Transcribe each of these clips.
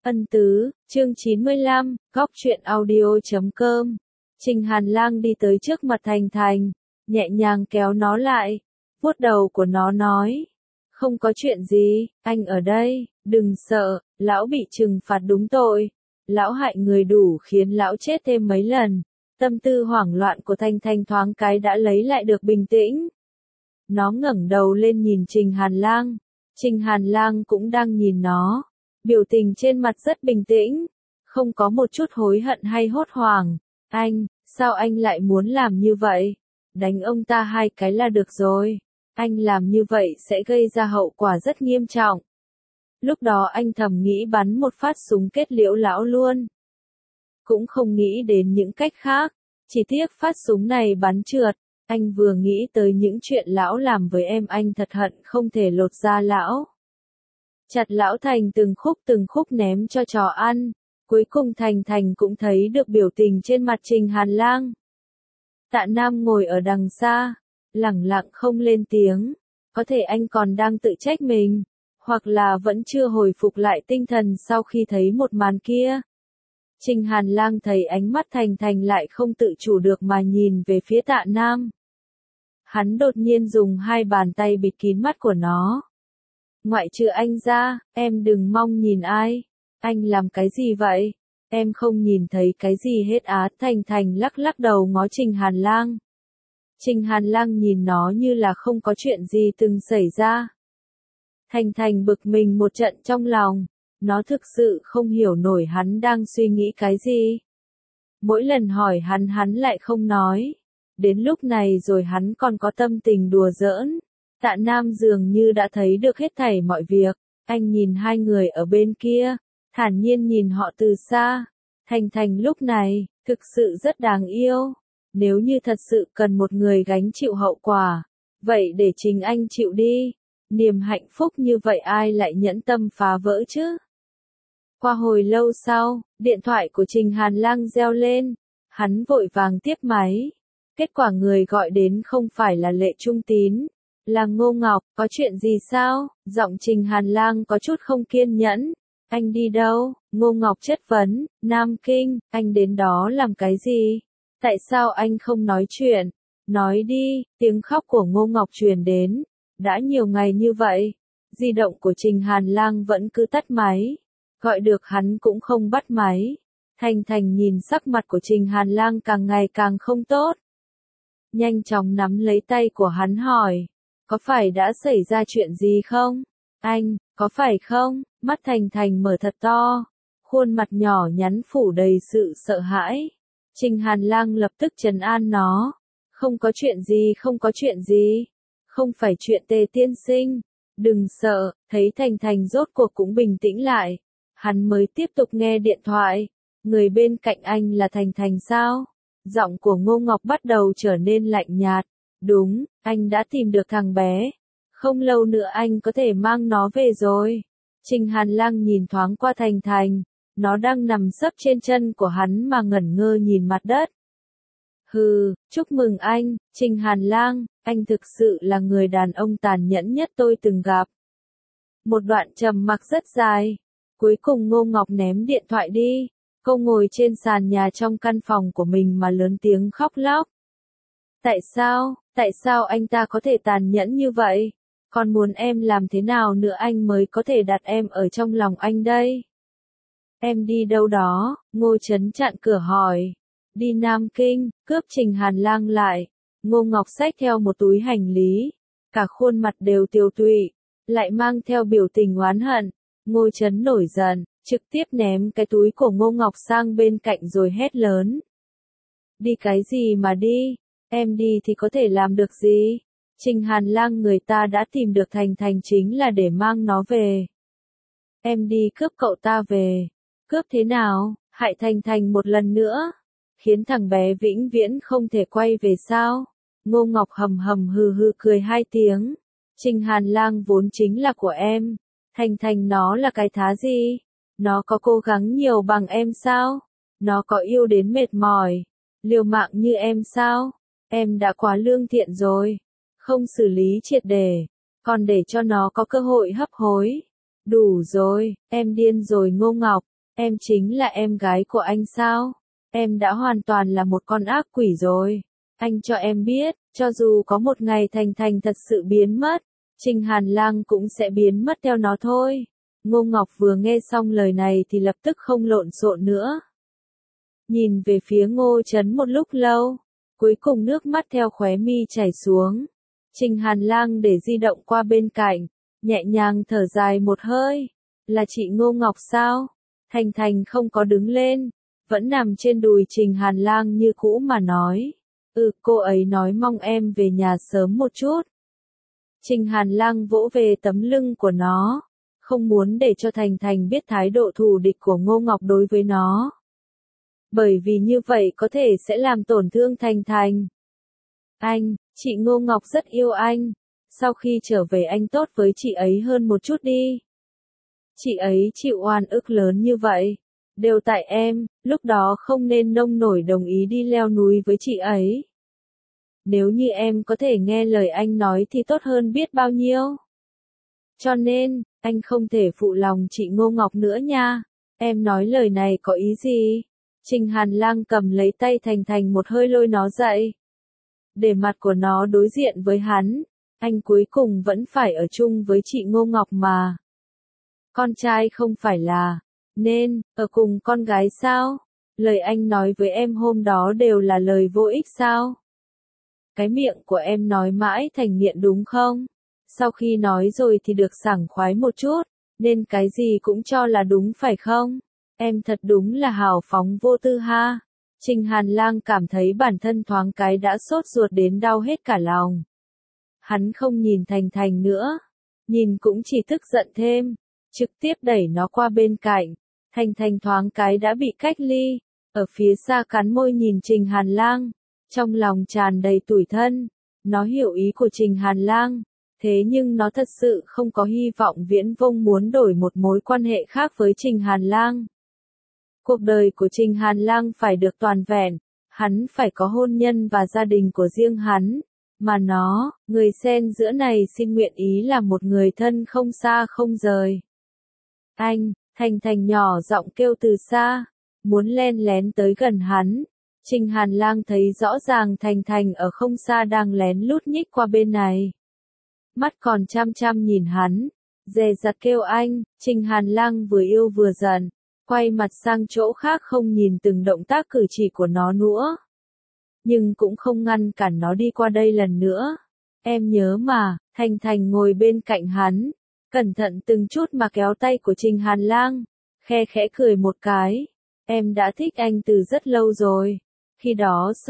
Ân tứ, chương 95, góc truyện audio.com. Trình Hàn Lang đi tới trước mặt Thành Thành, nhẹ nhàng kéo nó lại, vuốt đầu của nó nói. Không có chuyện gì, anh ở đây, đừng sợ, lão bị trừng phạt đúng tội. Lão hại người đủ khiến lão chết thêm mấy lần. Tâm tư hoảng loạn của Thành Thành thoáng cái đã lấy lại được bình tĩnh. Nó ngẩng đầu lên nhìn Trình Hàn Lang. Trình Hàn Lang cũng đang nhìn nó. Biểu tình trên mặt rất bình tĩnh, không có một chút hối hận hay hốt hoảng. Anh, sao anh lại muốn làm như vậy? Đánh ông ta 2 cái là được rồi. Anh làm như vậy sẽ gây ra hậu quả rất nghiêm trọng. Lúc đó anh thầm nghĩ bắn một phát súng kết liễu lão luôn. Cũng không nghĩ đến những cách khác, chỉ tiếc phát súng này bắn trượt. Anh vừa nghĩ tới những chuyện lão làm với em anh thật hận không thể lột da lão. Chặt lão thành từng khúc ném cho chó ăn. Cuối cùng Thành Thành cũng thấy được biểu tình trên mặt Trình Hàn Lang. Tạ Nam ngồi ở đằng xa, lẳng lặng không lên tiếng. Có thể anh còn đang tự trách mình, hoặc là vẫn chưa hồi phục lại tinh thần sau khi thấy một màn kia. Trình Hàn Lang thấy ánh mắt Thành Thành lại không tự chủ được mà nhìn về phía Tạ Nam. Hắn đột nhiên dùng 2 bàn tay bịt kín mắt của nó. Ngoại trừ anh ra, em đừng mong nhìn ai. Anh làm cái gì vậy? Em không nhìn thấy cái gì hết á. Thành Thành lắc lắc đầu ngó Trình Hàn Lang. Trình Hàn Lang nhìn nó như là không có chuyện gì từng xảy ra. Thành Thành bực mình một trận trong lòng. Nó thực sự không hiểu nổi hắn đang suy nghĩ cái gì. Mỗi lần hỏi hắn lại không nói. Đến lúc này rồi hắn còn có tâm tình đùa giỡn. Tạ Nam dường như đã thấy được hết thảy mọi việc. Anh nhìn 2 người ở bên kia, thản nhiên nhìn họ từ xa. Thành Thành lúc này, thực sự rất đáng yêu. Nếu như thật sự cần một người gánh chịu hậu quả, vậy để chính anh chịu đi. Niềm hạnh phúc như vậy ai lại nhẫn tâm phá vỡ chứ? Qua hồi lâu sau, điện thoại của Trình Hàn Lang reo lên. Hắn vội vàng tiếp máy. Kết quả người gọi đến không phải là Lệ Trung Tín, là Ngô Ngọc. Có chuyện gì sao? Giọng Trình Hàn Lang có chút không kiên nhẫn. Anh đi đâu? Ngô Ngọc chất vấn. Nam Kinh. Anh đến đó làm cái gì? Tại sao anh không nói chuyện? Nói đi. Tiếng khóc của Ngô Ngọc truyền đến. Đã nhiều ngày như vậy, di động của Trình Hàn Lang vẫn cứ tắt máy. Gọi được hắn cũng không bắt máy. Thành Thành nhìn sắc mặt của Trình Hàn Lang càng ngày càng không tốt. Nhanh chóng nắm lấy tay của hắn hỏi. Có phải đã xảy ra chuyện gì không? Anh, có phải không? Mắt Thành Thành mở thật to. Khuôn mặt nhỏ nhắn phủ đầy sự sợ hãi. Trình Hàn Lang lập tức trấn an nó. Không có chuyện gì, không có chuyện gì. Không phải chuyện Tề tiên sinh. Đừng sợ. Thấy Thành Thành rốt cuộc cũng bình tĩnh lại. Hắn mới tiếp tục nghe điện thoại. Người bên cạnh anh là Thành Thành sao? Giọng của Ngô Ngọc bắt đầu trở nên lạnh nhạt. Đúng, anh đã tìm được thằng bé. Không lâu nữa anh có thể mang nó về rồi. Trình Hàn Lang nhìn thoáng qua Thành Thành. Nó đang nằm sấp trên chân của hắn mà ngẩn ngơ nhìn mặt đất. Hừ, chúc mừng anh, Trình Hàn Lang, anh thực sự là người đàn ông tàn nhẫn nhất tôi từng gặp. Một đoạn trầm mặc rất dài. Cuối cùng Ngô Ngọc ném điện thoại đi. Cô ngồi trên sàn nhà trong căn phòng của mình mà lớn tiếng khóc lóc. Tại sao anh ta có thể tàn nhẫn như vậy? Còn muốn em làm thế nào nữa anh mới có thể đặt em ở trong lòng anh đây? Em đi đâu đó? Ngô Chấn chặn cửa hỏi. Đi Nam Kinh, cướp Trình Hàn Lang lại. Ngô Ngọc xách theo một túi hành lý. Cả khuôn mặt đều tiều tụy, lại mang theo biểu tình oán hận. Ngô Chấn nổi giận, trực tiếp ném cái túi của Ngô Ngọc sang bên cạnh rồi hét lớn. Đi cái gì mà đi? Em đi thì có thể làm được gì? Trình Hàn Lang người ta đã tìm được Thành Thành chính là để mang nó về. Em đi cướp cậu ta về. Cướp thế nào? Hại Thành Thành một lần nữa. Khiến thằng bé vĩnh viễn không thể quay về sao? Ngô Ngọc hầm hầm hừ hừ cười 2 tiếng. Trình Hàn Lang vốn chính là của em. Thành Thành nó là cái thá gì? Nó có cố gắng nhiều bằng em sao? Nó có yêu đến mệt mỏi, liều mạng như em sao? Em đã quá lương thiện rồi. Không xử lý triệt để, còn để cho nó có cơ hội hấp hối. Đủ rồi, em điên rồi Ngô Ngọc. Em chính là em gái của anh sao? Em đã hoàn toàn là một con ác quỷ rồi. Anh cho em biết, cho dù có một ngày Thành Thành thật sự biến mất, Trình Hàn Lang cũng sẽ biến mất theo nó thôi. Ngô Ngọc vừa nghe xong lời này thì lập tức không lộn xộn nữa. Nhìn về phía Ngô Trấn một lúc lâu, cuối cùng nước mắt theo khóe mi chảy xuống. Trình Hàn Lang để di động qua bên cạnh, nhẹ nhàng thở dài một hơi. Là chị Ngô Ngọc sao? Thành Thành không có đứng lên, vẫn nằm trên đùi Trình Hàn Lang như cũ mà nói. Cô ấy nói mong em về nhà sớm một chút. Trình Hàn Lang vỗ về tấm lưng của nó, không muốn để cho Thành Thành biết thái độ thù địch của Ngô Ngọc đối với nó. Bởi vì như vậy có thể sẽ làm tổn thương Thành Thành. Chị Ngô Ngọc rất yêu anh. Sau khi trở về anh tốt với chị ấy hơn một chút đi. Chị ấy chịu oan ức lớn như vậy. Đều tại em, lúc đó không nên nông nổi đồng ý đi leo núi với chị ấy. Nếu như em có thể nghe lời anh nói thì tốt hơn biết bao nhiêu. Cho nên, anh không thể phụ lòng chị Ngô Ngọc nữa nha. Em nói lời này có ý gì? Trình Hàn Lang cầm lấy tay Thành Thành một hơi lôi nó dậy. Để mặt của nó đối diện với hắn, anh cuối cùng vẫn phải ở chung với chị Ngô Ngọc mà. Con trai không phải là nên ở cùng con gái sao? Lời anh nói với em hôm đó đều là lời vô ích sao? Cái miệng của em nói mãi thành nghiện đúng không? Sau khi nói rồi thì được sảng khoái một chút, nên cái gì cũng cho là đúng phải không? Em thật đúng là hào phóng vô tư ha. Trình Hàn Lang cảm thấy bản thân thoáng cái đã sốt ruột đến đau hết cả lòng. Hắn không nhìn Thành Thành nữa, nhìn cũng chỉ tức giận thêm, trực tiếp đẩy nó qua bên cạnh. Thành Thành thoáng cái đã bị cách ly, ở phía xa cắn môi nhìn Trình Hàn Lang, trong lòng tràn đầy tủi thân. Nó hiểu ý của Trình Hàn Lang, thế nhưng nó thật sự không có hy vọng viễn vông muốn đổi một mối quan hệ khác với Trình Hàn Lang. Cuộc đời của Trình Hàn Lang phải được toàn vẹn, hắn phải có hôn nhân và gia đình của riêng hắn, mà nó, người xen giữa này xin nguyện ý là một người thân không xa không rời. Thành Thành nhỏ giọng kêu từ xa, muốn len lén tới gần hắn. Trình Hàn Lang thấy rõ ràng Thành Thành ở không xa đang lén lút nhích qua bên này. Mắt còn chăm chăm nhìn hắn, dè dặt kêu anh. Trình Hàn Lang vừa yêu vừa giận, quay mặt sang chỗ khác không nhìn từng động tác cử chỉ của nó nữa. Nhưng cũng không ngăn cản nó đi qua đây lần nữa. Em nhớ mà, Thành Thành ngồi bên cạnh hắn, cẩn thận từng chút mà kéo tay của Trình Hàn Lang, khe khẽ cười một cái. Em đã thích anh từ rất lâu rồi. Khi đó sợ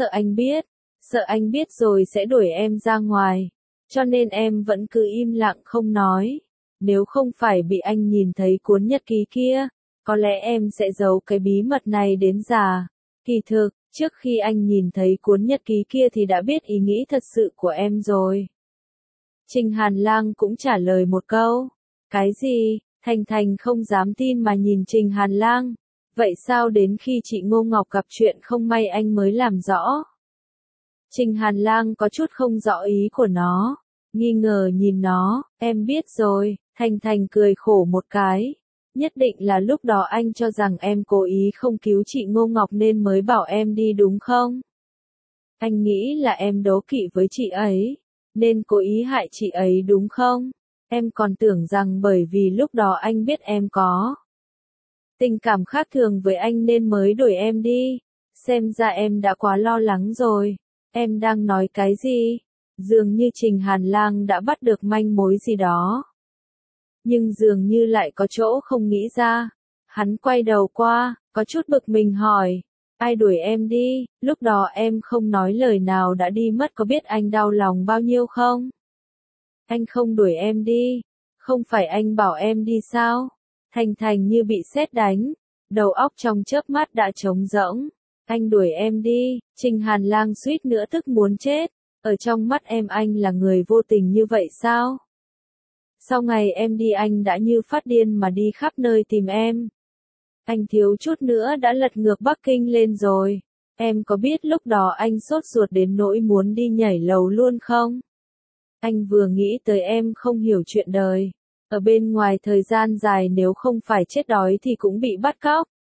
anh biết rồi sẽ đuổi em ra ngoài. Cho nên em vẫn cứ im lặng không nói. Nếu không phải bị anh nhìn thấy cuốn nhật ký kia, có lẽ em sẽ giấu cái bí mật này đến già. Kỳ thực, trước khi anh nhìn thấy cuốn nhật ký kia thì đã biết ý nghĩ thật sự của em rồi. Trình Hàn Lang cũng trả lời một câu. Cái gì? Thành Thành không dám tin mà nhìn Trình Hàn Lang. Vậy sao đến khi chị Ngô Ngọc gặp chuyện không may anh mới làm rõ? Trình Hàn Lang có chút không rõ ý của nó, nghi ngờ nhìn nó. Em biết rồi. Thành Thành cười khổ một cái. Nhất định là lúc đó anh cho rằng em cố ý không cứu chị Ngô Ngọc nên mới bảo em đi đúng không? Anh nghĩ là em đố kỵ với chị ấy, nên cố ý hại chị ấy đúng không? Em còn tưởng rằng bởi vì lúc đó anh biết em có tình cảm khác thường với anh nên mới đuổi em đi. Xem ra em đã quá lo lắng rồi. Em đang nói cái gì? Dường như Trình Hàn Lang đã bắt được manh mối gì đó. Nhưng dường như lại có chỗ không nghĩ ra. Hắn quay đầu qua, có chút bực mình hỏi. Ai đuổi em đi? Lúc đó em không nói lời nào đã đi mất, có biết anh đau lòng bao nhiêu không? Anh không đuổi em đi. Không phải anh bảo em đi sao? Thành Thành như bị sét đánh, đầu óc trong chớp mắt đã trống rỗng. Anh đuổi em đi. Trình Hàn Lang suýt nữa tức muốn chết. Ở trong mắt em anh là người vô tình như vậy sao? Sau ngày em đi anh đã như phát điên mà đi khắp nơi tìm em. Anh thiếu chút nữa đã lật ngược Bắc Kinh lên rồi. Em có biết lúc đó anh sốt ruột đến nỗi muốn đi nhảy lầu luôn không? Anh vừa nghĩ tới em không hiểu chuyện đời. Ở bên ngoài thời gian dài nếu không phải chết đói thì cũng bị bắt cóc.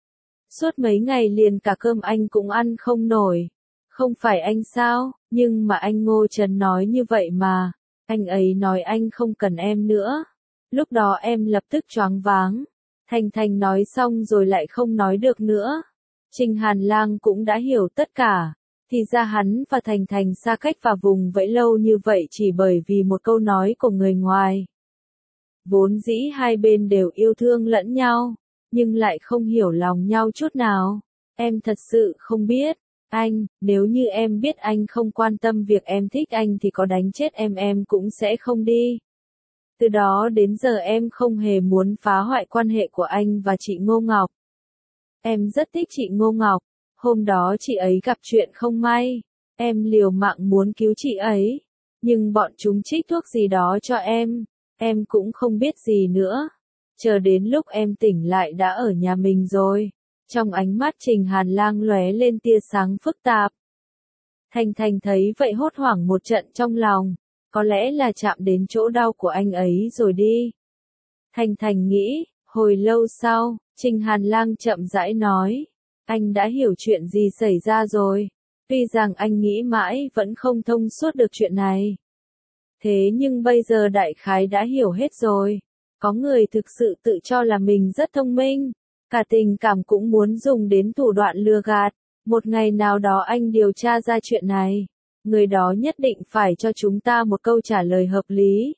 Suốt mấy ngày liền cả cơm anh cũng ăn không nổi. Không phải anh sao, nhưng mà anh Ngô Trấn nói như vậy mà. Anh ấy nói anh không cần em nữa. Lúc đó em lập tức choáng váng. Thành Thành nói xong rồi lại không nói được nữa. Trình Hàn Lang cũng đã hiểu tất cả. Thì ra hắn và Thành Thành xa cách và vùng vẫy lâu như vậy chỉ bởi vì một câu nói của người ngoài. Vốn dĩ hai bên đều yêu thương lẫn nhau, nhưng lại không hiểu lòng nhau chút nào. Em thật sự không biết. Anh, nếu như em biết anh không quan tâm việc em thích anh thì có đánh chết em cũng sẽ không đi. Từ đó đến giờ em không hề muốn phá hoại quan hệ của anh và chị Ngô Ngọc. Em rất thích chị Ngô Ngọc. Hôm đó chị ấy gặp chuyện không may. Em liều mạng muốn cứu chị ấy. Nhưng bọn chúng trích thuốc gì đó cho em cũng không biết gì nữa. Chờ đến lúc em tỉnh lại đã ở nhà mình rồi. Trong ánh mắt Trình Hàn Lang lóe lên tia sáng phức tạp. Thành Thành thấy vậy hốt hoảng một trận trong lòng. Có lẽ là chạm đến chỗ đau của anh ấy rồi đi. Thành Thành nghĩ, hồi lâu sau, Trình Hàn Lang chậm rãi nói. Anh đã hiểu chuyện gì xảy ra rồi. Tuy rằng anh nghĩ mãi vẫn không thông suốt được chuyện này. Thế nhưng bây giờ đại khái đã hiểu hết rồi. Có người thực sự tự cho là mình rất thông minh. Cả tình cảm cũng muốn dùng đến thủ đoạn lừa gạt. Một ngày nào đó anh điều tra ra chuyện này. Người đó nhất định phải cho chúng ta một câu trả lời hợp lý.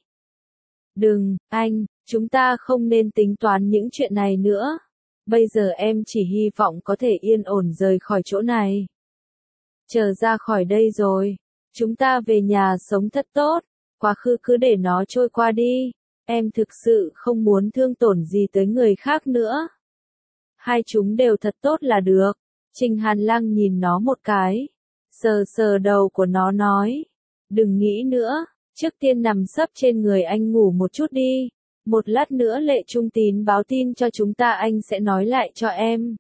Đừng, anh, chúng ta không nên tính toán những chuyện này nữa. Bây giờ em chỉ hy vọng có thể yên ổn rời khỏi chỗ này. Chờ ra khỏi đây rồi, chúng ta về nhà sống thật tốt. Quá khứ cứ để nó trôi qua đi. Em thực sự không muốn thương tổn gì tới người khác nữa. Hai chúng đều thật tốt là được. Trình Hàn Lang nhìn nó một cái. Sờ sờ đầu của nó nói. Đừng nghĩ nữa, trước tiên nằm sấp trên người anh ngủ một chút đi. Một lát nữa Lệ Trung Tín báo tin cho chúng ta anh sẽ nói lại cho em.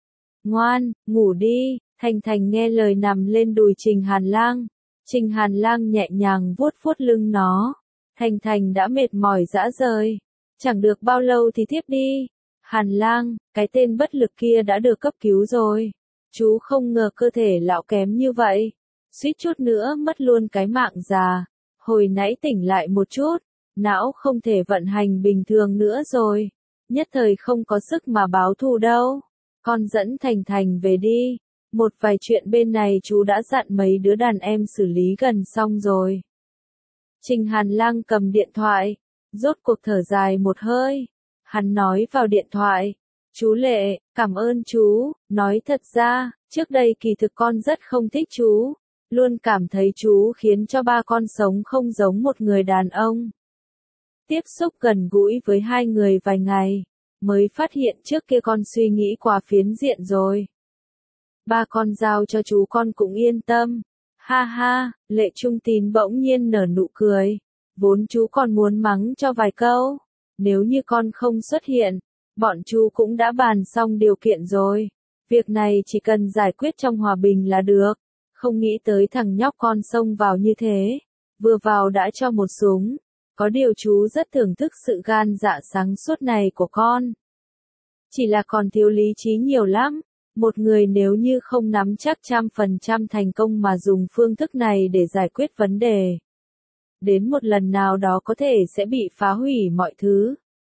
Ngoan, ngủ đi. Thành Thành nghe lời nằm lên đùi Trình Hàn Lang. Trình Hàn Lang nhẹ nhàng vuốt vuốt lưng nó. Thành Thành đã mệt mỏi rã rời. Chẳng được bao lâu thì thiếp đi. Hàn Lang, cái tên bất lực kia đã được cấp cứu rồi. Chú không ngờ cơ thể lão kém như vậy. Suýt chút nữa mất luôn cái mạng già. Hồi nãy tỉnh lại một chút. Não không thể vận hành bình thường nữa rồi. Nhất thời không có sức mà báo thù đâu. Con dẫn Thành Thành về đi. Một vài chuyện bên này chú đã dặn mấy đứa đàn em xử lý gần xong rồi. Trình Hàn Lang cầm điện thoại. Rốt cuộc thở dài một hơi. Hắn nói vào điện thoại. Chú Lệ, cảm ơn chú. Nói thật ra, trước đây kỳ thực con rất không thích chú. Luôn cảm thấy chú khiến cho ba con sống không giống một người đàn ông. Tiếp xúc gần gũi với hai người vài ngày, mới phát hiện trước kia con suy nghĩ quá phiến diện rồi. Ba con giao cho chú con cũng yên tâm. Ha ha, Lệ Trung Tín bỗng nhiên nở nụ cười. Vốn chú còn muốn mắng cho vài câu. Nếu như con không xuất hiện, bọn chú cũng đã bàn xong điều kiện rồi. Việc này chỉ cần giải quyết trong hòa bình là được. Không nghĩ tới thằng nhóc con xông vào như thế. Vừa vào đã cho một súng. Có điều chú rất thưởng thức sự gan dạ sáng suốt này của con. Chỉ là còn thiếu lý trí nhiều lắm. Một người nếu như không nắm chắc 100% thành công mà dùng phương thức này để giải quyết vấn đề. Đến một lần nào đó có thể sẽ bị phá hủy mọi thứ.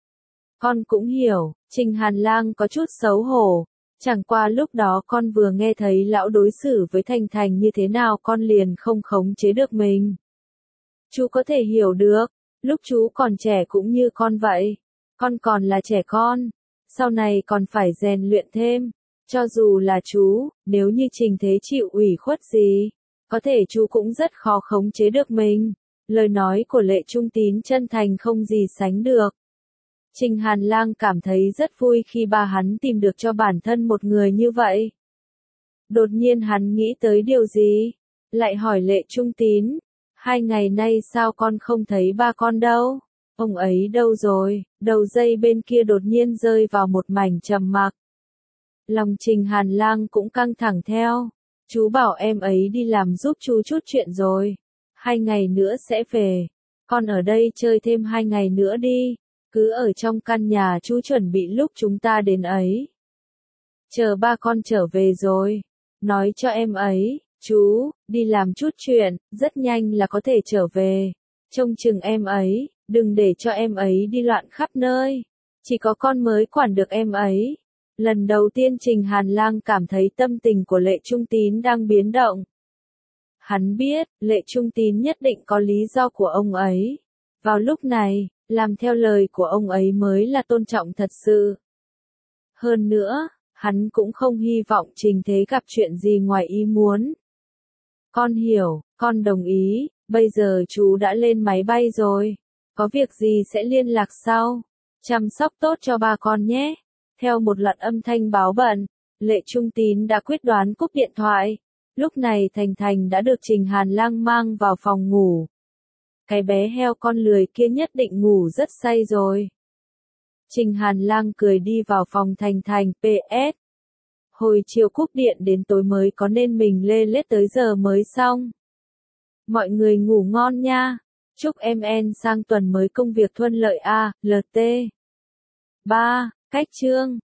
Con cũng hiểu, Trình Hàn Lang có chút xấu hổ. Chẳng qua lúc đó con vừa nghe thấy lão đối xử với Thành Thành như thế nào con liền không khống chế được mình. Chú có thể hiểu được, lúc chú còn trẻ cũng như con vậy. Con còn là trẻ con, sau này còn phải rèn luyện thêm. Cho dù là chú, nếu như Trình Thế chịu ủy khuất gì, có thể chú cũng rất khó khống chế được mình. Lời nói của Lệ Trung Tín chân thành không gì sánh được. Trình Hàn Lang cảm thấy rất vui khi ba hắn tìm được cho bản thân một người như vậy. Đột nhiên hắn nghĩ tới điều gì? Lại hỏi Lệ Trung Tín. 2 ngày nay sao con không thấy ba con đâu? Ông ấy đâu rồi? Đầu dây bên kia đột nhiên rơi vào một mảnh trầm mặc. Lòng Trình Hàn Lang cũng căng thẳng theo. Chú bảo em ấy đi làm giúp chú chút chuyện rồi. 2 ngày nữa sẽ về. Con ở đây chơi thêm 2 ngày nữa đi. Cứ ở trong căn nhà chú chuẩn bị lúc chúng ta đến ấy. chờ ba con trở về rồi. Nói cho em ấy, chú, đi làm chút chuyện, rất nhanh là có thể trở về. Trông chừng em ấy, đừng để cho em ấy đi loạn khắp nơi. Chỉ có con mới quản được em ấy. Lần đầu tiên Trình Hàn Lang cảm thấy tâm tình của Lệ Trung Tín đang biến động. Hắn biết, Lệ Trung Tín nhất định có lý do của ông ấy. Vào lúc này, làm theo lời của ông ấy mới là tôn trọng thật sự. Hơn nữa, hắn cũng không hy vọng Trình Thế gặp chuyện gì ngoài ý muốn. Con hiểu, con đồng ý, bây giờ chú đã lên máy bay rồi. Có việc gì sẽ liên lạc sau. Chăm sóc tốt cho ba con nhé. Theo một loạt âm thanh báo bận, Lệ Trung Tín đã quyết đoán cúp điện thoại. Lúc này Thành Thành đã được Trình Hàn Lang mang vào phòng ngủ. Cái bé heo con lười kia nhất định ngủ rất say rồi. Trình Hàn Lang cười đi vào phòng Thành Thành. PS. Hồi chiều cúp điện đến tối mới có nên mình lê lết tới giờ mới xong. Mọi người ngủ ngon nha. Chúc em sang tuần mới công việc thuận lợi a. LT. 3. Cách chương